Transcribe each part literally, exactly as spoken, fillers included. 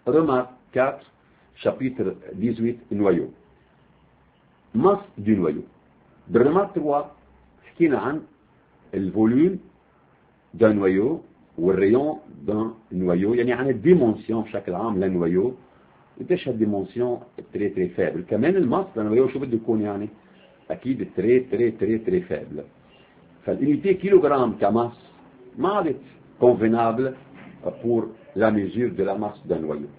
remarque quatre, chapitre dix-huit, noyau. masse du noyau. بالremarque trois حكينا عن الفوليوم d'un noyau والريون d'un noyau، يعني عن الديمونسيون بشكل عام للنويو. قديش هالديمونسيون تري تري فابل. كمان الماس للنويو شو بده يكون؟ يعني اكيد تري تري تري تري فابل. فالunité كيلوغرام كماس ما عادت convenable pour la mesure de la masse d'un noyau.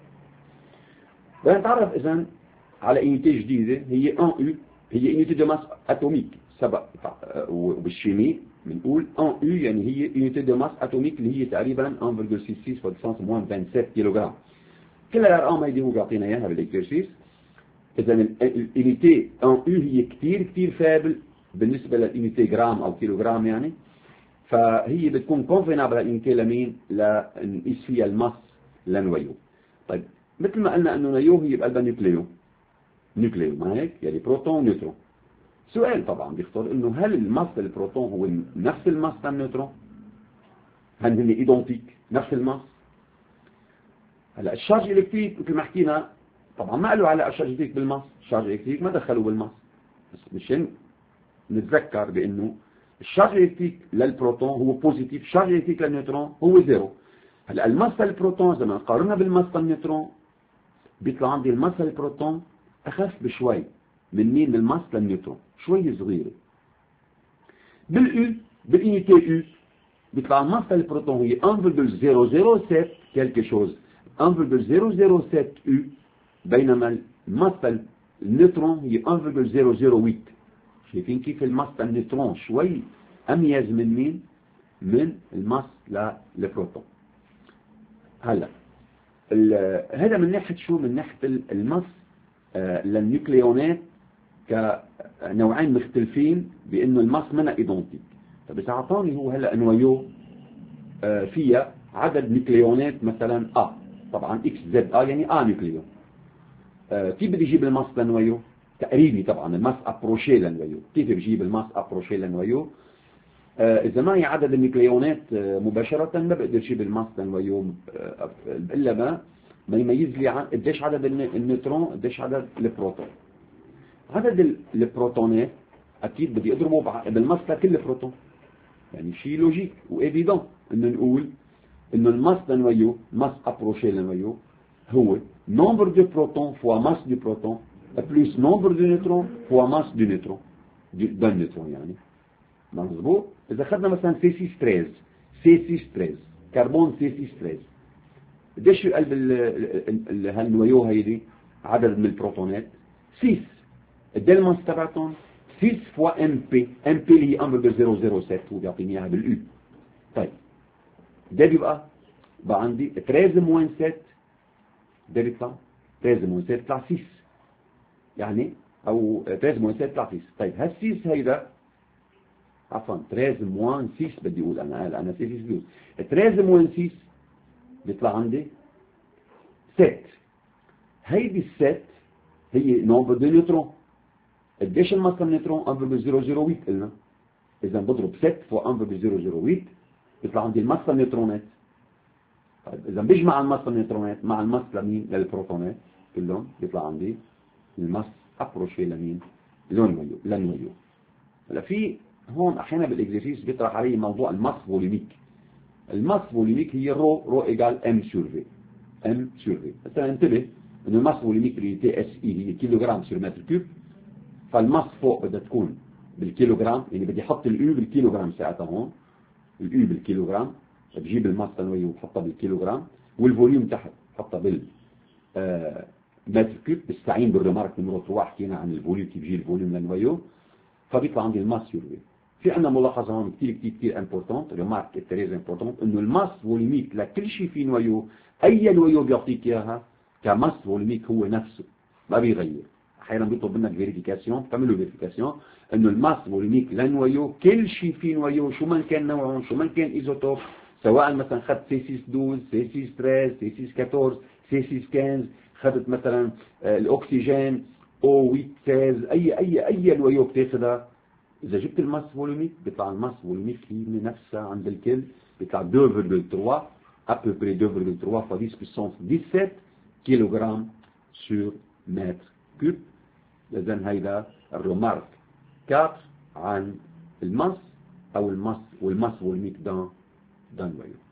بدنا نتعرف اذا على unité جديده هي ان يو، هي unité de masse atomique. سبق وبالشيمي بنقول ان يو يعني هي unité de masse atomique اللي هي تقريبا واحد فاصلة ستة وستين puissance moins vingt-sept كيلوغرام. كل الارقام هيدي هو بيعطينا اياها بالاكسرسيس. اذا الunité ان يو هي كثير كثير فابل بالنسبه للunité جرام او كيلوغرام يعني، فهي بتكون convenable الunité لمين؟ لنقيس فيها الماس لنويو. طيب مثل ما قلنا انه نيو هي بقلبها نيوكليو، نيوكليو ما هيك؟ يعني بروتون ونيوترون. سؤال طبعا بيخطر انه هل الماس للبروتون هو نفس الماس للنيوترون؟ هل هن ايدونتيك نفس الماس؟ هلا الشارج الكتريك مثل ما حكينا طبعا ما قالوا على الشارج الكتريك بالماس، الشارج الكتريك ما دخلوا بالماس، بس مشان نتذكر بانه الشارج الكتريك للبروتون هو بوزيتيف، الشارج الكتريك للنيوترون هو زيرو. هلا الماس للبروتون اذا قارنا بالماس للنيوترون بيطلع عندي الماس للبروتون اخف بشوي من مين؟ من الماس للنيوترون، شوي صغيره. بالاو بالunité U بيطلع الماس للبروتون هي واحد فاصلة صفر صفر سبعة quelque chose واحد فاصلة صفر صفر سبعة U، بينما الماس للنيوترون هي واحد فاصلة صفر صفر ثمانية. شايفين كيف الماس للنيوترون شوي اميز من مين؟ من الماس للبروتون. هلا هذا من ناحيه شو؟ من ناحيه الماس آه للنيوكليونات كنوعين مختلفين بانه الماس منها ايدونتيك. طب اذا اعطاني هو هلا نويو آه فيها عدد نيوكليونات مثلا ا، طبعا اكس زد ا يعني ا نيوكليون، آه كيف بدي اجيب الماس لنويو؟ تقريبي طبعا الماس ابروشي لنويو. كيف بجيب الماس ابروشي لنويو؟ آه اذا معي عدد النيوكليونات آه مباشره ما بقدر اجيب الماس لنويو آه الا ما ما يميز لي عن قديش عدد النيوترون قديش عدد البروتون. عدد البروتونات اكيد بدي اضربه بالماس لكل بروتون، يعني شيء لوجيك وايفيدون انه نقول انه الماس لنويو، ماس ابروشي لنويو هو نومبر دو بروتون فوا ماس دو بروتون بلس نومبر دو نيوترون فوا ماس دو نيوترون دو نيوترون. يعني مظبوط. اذا اخذنا مثلا سي ستة عشر سي ستة عشر كربون سي ستة عشر قديش قلب هالنويو هيدي عدد من البروتونات؟ ستة. قد الماس تبعتهم؟ ستة فوا ام بي، ام بي اللي هي واحد فاصلة صفر صفر سبعة وبيعطيني اياها بالاو. طيب ده بيبقى بقى عندي ثلاثة موان سبعة، ده بيطلع ثلاثة موان سبعة بيطلع ستة، يعني او ثلاثة موان سبعة بيطلع ستة. طيب هال ستة هيدا عفوا ثلاثة موان ستة بدي اقول انا قال انا ستة بيقول ثلاثة موان ستة بيطلع عندي سبعة. هيدي السبعة هي نومبر دو نيوترون. قديش الماس النيوترون؟ واحد فاصلة صفر صفر ثمانية قلنا. اذا بضرب سبعة فوق واحد فاصلة صفر صفر ثمانية بيطلع عندي الماس النيوترونات. طيب اذا بيجمع الماس النيوترونات مع الماس لمين؟ للبروتونات كلهم بيطلع عندي الماس ابروشي لمين؟ للنويو للنويو. هلا في هون احيانا بالاكزرسيس بيطرح علي موضوع الماس فوليميك. الماس فوليميك هي رو رو ايجال ام سور في، ام سور في. مثلا انتبه انه الماس فوليميك اللي تي اس اي هي كيلوغرام سور متر كيوب، فالماس فوق بدها تكون بالكيلوغرام، يعني بدي احط الاو بالكيلوغرام ساعتها هون، الاو بالكيلوغرام بجيب الماس تنويه وبحطها بالكيلوغرام، والفوليوم تحت بحطها بال آه متر كيوب. بستعين بالريمارك نمرة واحد حكينا عن الفوليوم كيف بجي الفوليوم لنويه، فبيطلع عندي الماس يروي. في عندنا ملاحظه هون كثير كثير كثير امبورتونت، ريمارك تريز امبورتونت، انه الماس فوليميك لكل شيء في نويو، اي نويو بيعطيك اياها كماس فوليميك هو نفسه ما بيغير. احيانا بيطلب منك فيريفيكاسيون، بتعملوا فيريفيكاسيون انه الماس فوليميك لنويو كل شيء في نويو شو ما كان نوعه شو ما كان ايزوتوب، سواء مثلا خدت سي ستة اثنا عشر سي ستة ثلاثة عشر سي ستة أربعة عشر سي ستة خمسة عشر، خدت مثلا الاكسجين او ثمانية ستة عشر، اي اي اي نويو بتاخذها، اذا جبت الماس فوليميك بيطلع الماس فوليميك هي نفسها عند الكل، بيطلع اثنين فاصلة ثلاثة à peu près اثنين فاصلة ثلاثة fois dix puissance dix-sept كيلوغرام سور متر كوب. إذن هيدا الرومارك أربعة عن المص أو المص والمص والميك دان دان ويو.